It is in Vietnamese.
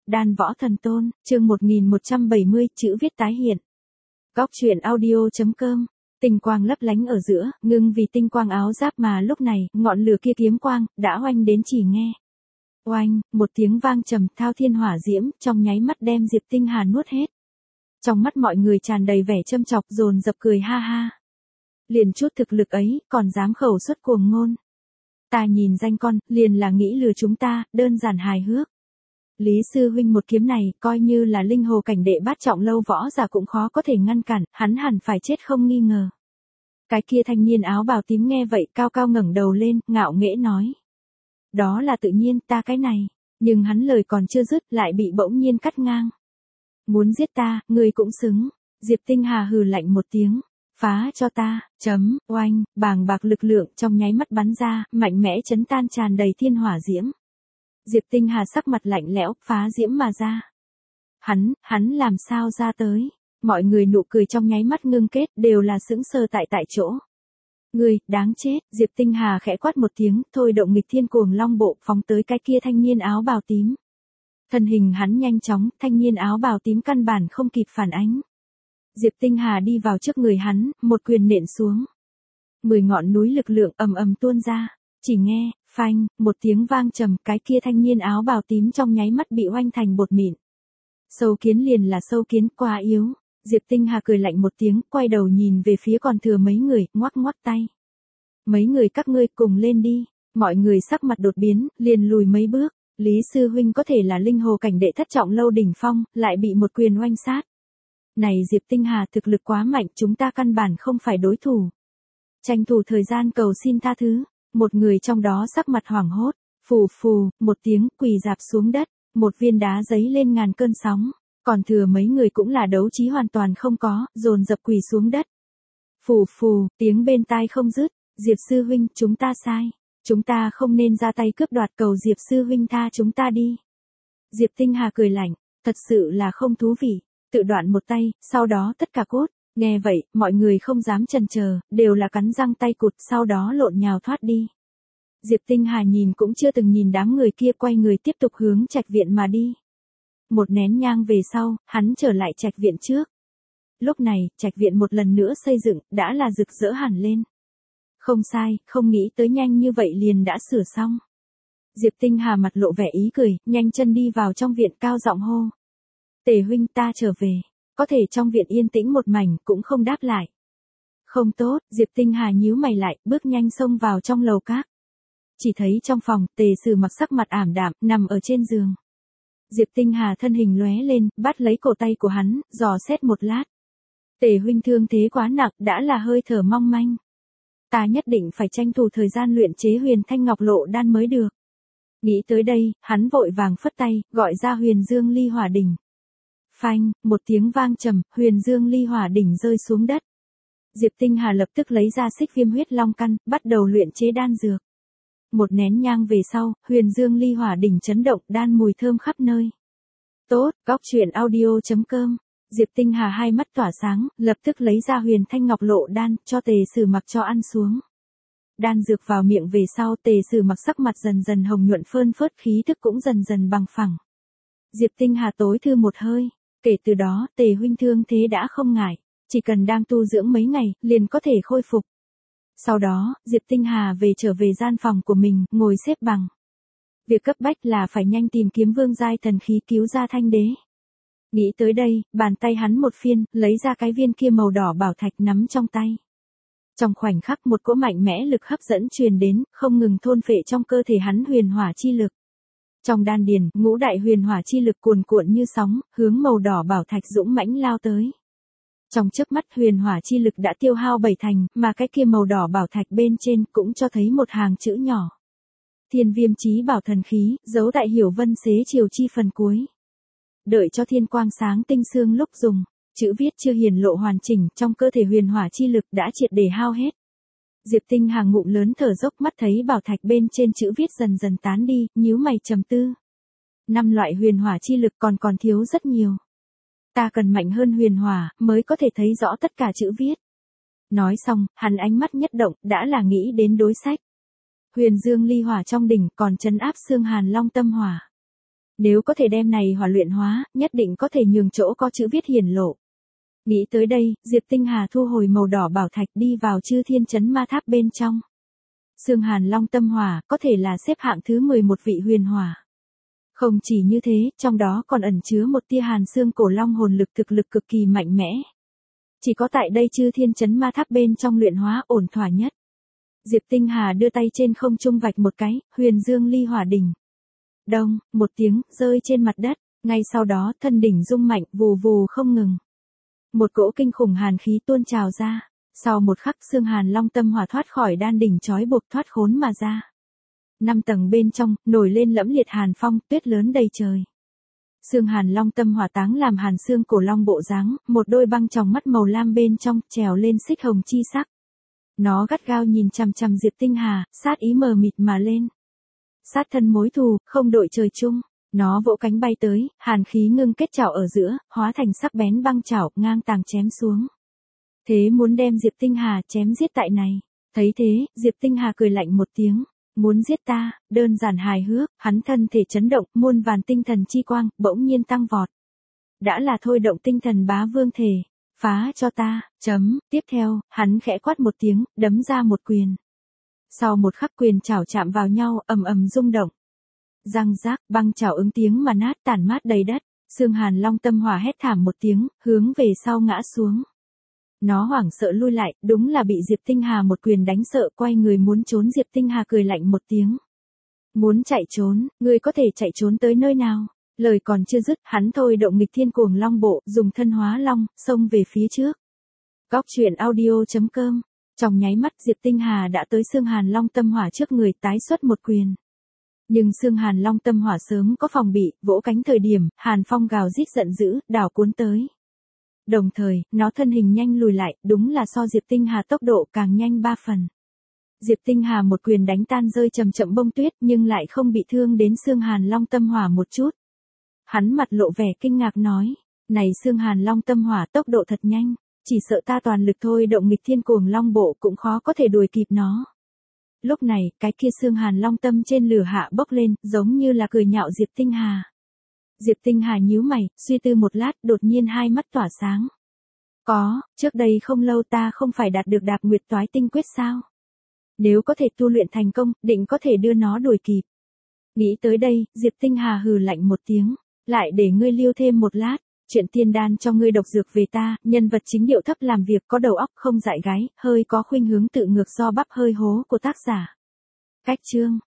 Đan Võ Thần Tôn, chương 1170, chữ viết tái hiện. Góc truyện audio.com. Tinh quang lấp lánh ở giữa, ngưng vì tinh quang áo giáp mà lúc này, ngọn lửa kia kiếm quang, đã oanh đến chỉ nghe. Oanh, một tiếng vang trầm thao thiên hỏa diễm, trong nháy mắt đem Diệp Tinh Hà nuốt hết. Trong mắt mọi người tràn đầy vẻ châm chọc dồn dập cười ha ha. Liền chút thực lực ấy, còn dám khẩu xuất cuồng ngôn. Ta nhìn danh con, liền là nghĩ lừa chúng ta, đơn giản hài hước. Lý sư huynh một kiếm này, coi như là linh hồ cảnh đệ bát trọng lâu võ giả cũng khó có thể ngăn cản, hắn hẳn phải chết không nghi ngờ. Cái kia thanh niên áo bào tím nghe vậy, cao cao ngẩng đầu lên, ngạo nghễ nói. Đó là tự nhiên, ta cái này. Nhưng hắn lời còn chưa dứt, lại bị bỗng nhiên cắt ngang. Muốn giết ta, ngươi cũng xứng. Diệp Tinh Hà hừ lạnh một tiếng. Phá cho ta, oanh, bàng bạc lực lượng trong nháy mắt bắn ra, mạnh mẽ chấn tan tràn đầy thiên hỏa diễm. Diệp Tinh Hà sắc mặt lạnh lẽo, phá diễm mà ra. Hắn làm sao ra tới? Mọi người nụ cười trong nháy mắt ngưng kết, đều là sững sờ tại chỗ. Ngươi, đáng chết, Diệp Tinh Hà khẽ quát một tiếng, thôi động nghịch thiên cuồng long bộ, phóng tới cái kia thanh niên áo bào tím. Thân hình hắn nhanh chóng, thanh niên áo bào tím căn bản không kịp phản ánh. Diệp Tinh Hà đi vào trước người hắn, một quyền nện xuống. 10 ngọn núi lực lượng ầm ầm tuôn ra, chỉ nghe, phanh, một tiếng vang trầm, cái kia thanh niên áo bào tím trong nháy mắt bị oanh thành bột mịn. Sâu kiến liền là sâu kiến, quá yếu. Diệp Tinh Hà cười lạnh một tiếng, quay đầu nhìn về phía còn thừa mấy người, ngoắc ngoắc tay. Mấy người các ngươi cùng lên đi. Mọi người sắc mặt đột biến, liền lùi mấy bước. Lý sư huynh có thể là linh hồ cảnh đệ thất trọng lâu đỉnh phong, lại bị một quyền oanh sát. Này Diệp Tinh Hà thực lực quá mạnh, chúng ta căn bản không phải đối thủ. Tranh thủ thời gian cầu xin tha thứ. Một người trong đó sắc mặt hoảng hốt, phù phù, một tiếng quỳ rạp xuống đất, một viên đá giấy lên ngàn cơn sóng. Còn thừa mấy người cũng là đấu trí hoàn toàn không có, dồn dập quỳ xuống đất. Phù phù, tiếng bên tai không dứt, Diệp sư huynh, chúng ta sai. Chúng ta không nên ra tay cướp đoạt, cầu Diệp sư huynh tha chúng ta đi. Diệp Tinh Hà cười lạnh, thật sự là không thú vị. Tự đoạn một tay, sau đó tất cả cốt. Nghe vậy, mọi người không dám chần chờ, đều là cắn răng tay cụt, sau đó lộn nhào thoát đi. Diệp Tinh Hà nhìn cũng chưa từng nhìn đám người kia, quay người tiếp tục hướng trạch viện mà đi. Một nén nhang về sau, hắn trở lại trạch viện trước. Lúc này, trạch viện một lần nữa xây dựng, đã là rực rỡ hẳn lên. Không sai, không nghĩ tới nhanh như vậy liền đã sửa xong. Diệp Tinh Hà mặt lộ vẻ ý cười, nhanh chân đi vào trong viện, cao giọng hô. Tề huynh, ta trở về. Có thể trong viện yên tĩnh một mảnh, cũng không đáp lại. Không tốt, Diệp Tinh Hà nhíu mày lại, bước nhanh xông vào trong lầu các. Chỉ thấy trong phòng, Tề Sử mặc sắc mặt ảm đạm, nằm ở trên giường. Diệp Tinh Hà thân hình lóe lên, bắt lấy cổ tay của hắn, dò xét một lát. Tề huynh thương thế quá nặng, đã là hơi thở mong manh. Ta nhất định phải tranh thủ thời gian luyện chế Huyền Thanh Ngọc Lộ đan mới được. Nghĩ tới đây, hắn vội vàng phất tay, gọi ra Huyền Dương Ly Hỏa Đỉnh. Phanh, một tiếng vang trầm, Huyền Dương Ly Hỏa Đỉnh rơi xuống đất. Diệp Tinh Hà lập tức lấy ra Xích Viêm Huyết Long căn, bắt đầu luyện chế đan dược. Một nén nhang về sau, Huyền Dương Ly Hỏa Đỉnh chấn động, đan mùi thơm khắp nơi. Tốt, góc truyện audio.com. Diệp Tinh Hà hai mắt tỏa sáng, lập tức lấy ra Huyền Thanh Ngọc Lộ đan, cho Tề Sử mặc cho ăn xuống. Đan dược vào miệng về sau, Tề Sử mặc sắc mặt dần dần hồng nhuận phơn phớt, khí thức cũng dần dần bằng phẳng. Diệp Tinh Hà tối thư một hơi. Kể từ đó, Tề huynh thương thế đã không ngại, chỉ cần đang tu dưỡng mấy ngày, liền có thể khôi phục. Sau đó, Diệp Tinh Hà trở về gian phòng của mình, ngồi xếp bằng. Việc cấp bách là phải nhanh tìm kiếm vương giai thần khí cứu ra Thanh Đế. Nghĩ tới đây, bàn tay hắn một phiên, lấy ra cái viên kia màu đỏ bảo thạch nắm trong tay. Trong khoảnh khắc một cỗ mạnh mẽ lực hấp dẫn truyền đến, không ngừng thôn phệ trong cơ thể hắn huyền hỏa chi lực. Trong đan điền, ngũ đại huyền hỏa chi lực cuồn cuộn như sóng, hướng màu đỏ bảo thạch dũng mãnh lao tới. Trong chớp mắt huyền hỏa chi lực đã tiêu hao 7 thành, mà cái kia màu đỏ bảo thạch bên trên cũng cho thấy một hàng chữ nhỏ. Thiên Viêm Chí Bảo thần khí, giấu tại Hiểu Vân Xế Chiều chi phần cuối. Đợi cho thiên quang sáng tinh xương lúc dùng, chữ viết chưa hiển lộ hoàn chỉnh, trong cơ thể huyền hỏa chi lực đã triệt để hao hết. Diệp Tinh Hà ngụm lớn thở dốc, mắt thấy bảo thạch bên trên chữ viết dần dần tán đi, nhíu mày trầm tư. 5 loại huyền hỏa chi lực còn thiếu rất nhiều. Ta cần mạnh hơn huyền hỏa, mới có thể thấy rõ tất cả chữ viết. Nói xong, hắn ánh mắt nhất động, đã là nghĩ đến đối sách. Huyền Dương Ly Hỏa trong đỉnh còn trấn áp Xương Hàn Long Tâm Hỏa. Nếu có thể đem này hỏa luyện hóa, nhất định có thể nhường chỗ có chữ viết hiển lộ. Nghĩ tới đây, Diệp Tinh Hà thu hồi màu đỏ bảo thạch đi vào Chư Thiên Chấn Ma Tháp bên trong. Xương Hàn Long Tâm Hỏa có thể là xếp hạng thứ 11 vị huyền hỏa. Không chỉ như thế, trong đó còn ẩn chứa một tia Hàn Xương Cổ Long hồn lực thực lực cực kỳ mạnh mẽ. Chỉ có tại đây Chư Thiên Chấn Ma Tháp bên trong luyện hóa ổn thỏa nhất. Diệp Tinh Hà đưa tay trên không trung vạch một cái, Huyền Dương Ly Hỏa đỉnh. Đông, một tiếng, rơi trên mặt đất, ngay sau đó thân đỉnh rung mạnh, vù vù không ngừng. Một cỗ kinh khủng hàn khí tuôn trào ra, sau một khắc xương Hàn Long Tâm Hỏa thoát khỏi đan đỉnh trói buộc thoát khốn mà ra. 5 tầng bên trong, nổi lên lẫm liệt hàn phong, tuyết lớn đầy trời. Xương Hàn Long Tâm Hỏa táng làm Hàn Xương Cổ Long bộ dáng, một đôi băng tròng mắt màu lam bên trong, trèo lên xích hồng chi sắc. Nó gắt gao nhìn chằm chằm Diệp Tinh Hà, sát ý mờ mịt mà lên. Sát thân mối thù, không đội trời chung. Nó vỗ cánh bay tới, hàn khí ngưng kết chảo ở giữa, hóa thành sắc bén băng chảo, ngang tàng chém xuống. Thế muốn đem Diệp Tinh Hà chém giết tại này. Thấy thế, Diệp Tinh Hà cười lạnh một tiếng. Muốn giết ta, đơn giản hài hước, hắn thân thể chấn động, muôn vàn tinh thần chi quang, bỗng nhiên tăng vọt. Đã là thôi động tinh thần bá vương thể. Phá cho ta, tiếp theo, hắn khẽ quát một tiếng, đấm ra một quyền. Sau một khắc quyền chảo chạm vào nhau, ầm ầm rung động. Răng rác, băng chảo ứng tiếng mà nát tàn mát đầy đất, xương Hàn Long Tâm Hỏa hét thảm một tiếng, hướng về sau ngã xuống. Nó hoảng sợ lui lại, đúng là bị Diệp Tinh Hà một quyền đánh sợ, quay người muốn trốn. Diệp Tinh Hà cười lạnh một tiếng. Muốn chạy trốn, ngươi có thể chạy trốn tới nơi nào? Lời còn chưa dứt, hắn thôi động nghịch thiên cuồng long bộ, dùng thân hóa long, xông về phía trước. Góc truyện audio.com. Trong nháy mắt Diệp Tinh Hà đã tới xương Hàn Long Tâm Hỏa trước người, tái xuất một quyền. Nhưng xương Hàn Long Tâm Hỏa sớm có phòng bị, vỗ cánh thời điểm, Hàn Phong gào rít giận dữ, đảo cuốn tới. Đồng thời, nó thân hình nhanh lùi lại, đúng là so Diệp Tinh Hà tốc độ càng nhanh 3 phần. Diệp Tinh Hà một quyền đánh tan rơi chậm chậm bông tuyết, nhưng lại không bị thương đến xương Hàn Long Tâm Hỏa một chút. Hắn mặt lộ vẻ kinh ngạc nói, này xương Hàn Long Tâm Hỏa tốc độ thật nhanh, chỉ sợ ta toàn lực thôi động nghịch thiên cuồng long bộ cũng khó có thể đuổi kịp nó. Lúc này, cái kia xương Hàn Long Tâm trên lửa hạ bốc lên, giống như là cười nhạo Diệp Tinh Hà. Diệp Tinh Hà nhíu mày, suy tư một lát, đột nhiên hai mắt tỏa sáng. Trước đây không lâu ta không phải đạt được Đạp Nguyệt Toái Tinh Quyết sao? Nếu có thể tu luyện thành công, định có thể đưa nó đuổi kịp. Nghĩ tới đây, Diệp Tinh Hà hừ lạnh một tiếng, lại để ngươi lưu thêm một lát, chuyện tiên đan cho ngươi độc dược về ta, nhân vật chính điệu thấp làm việc có đầu óc không dại gáy, hơi có khuynh hướng tự ngược do bắp hơi hố của tác giả. Cách chương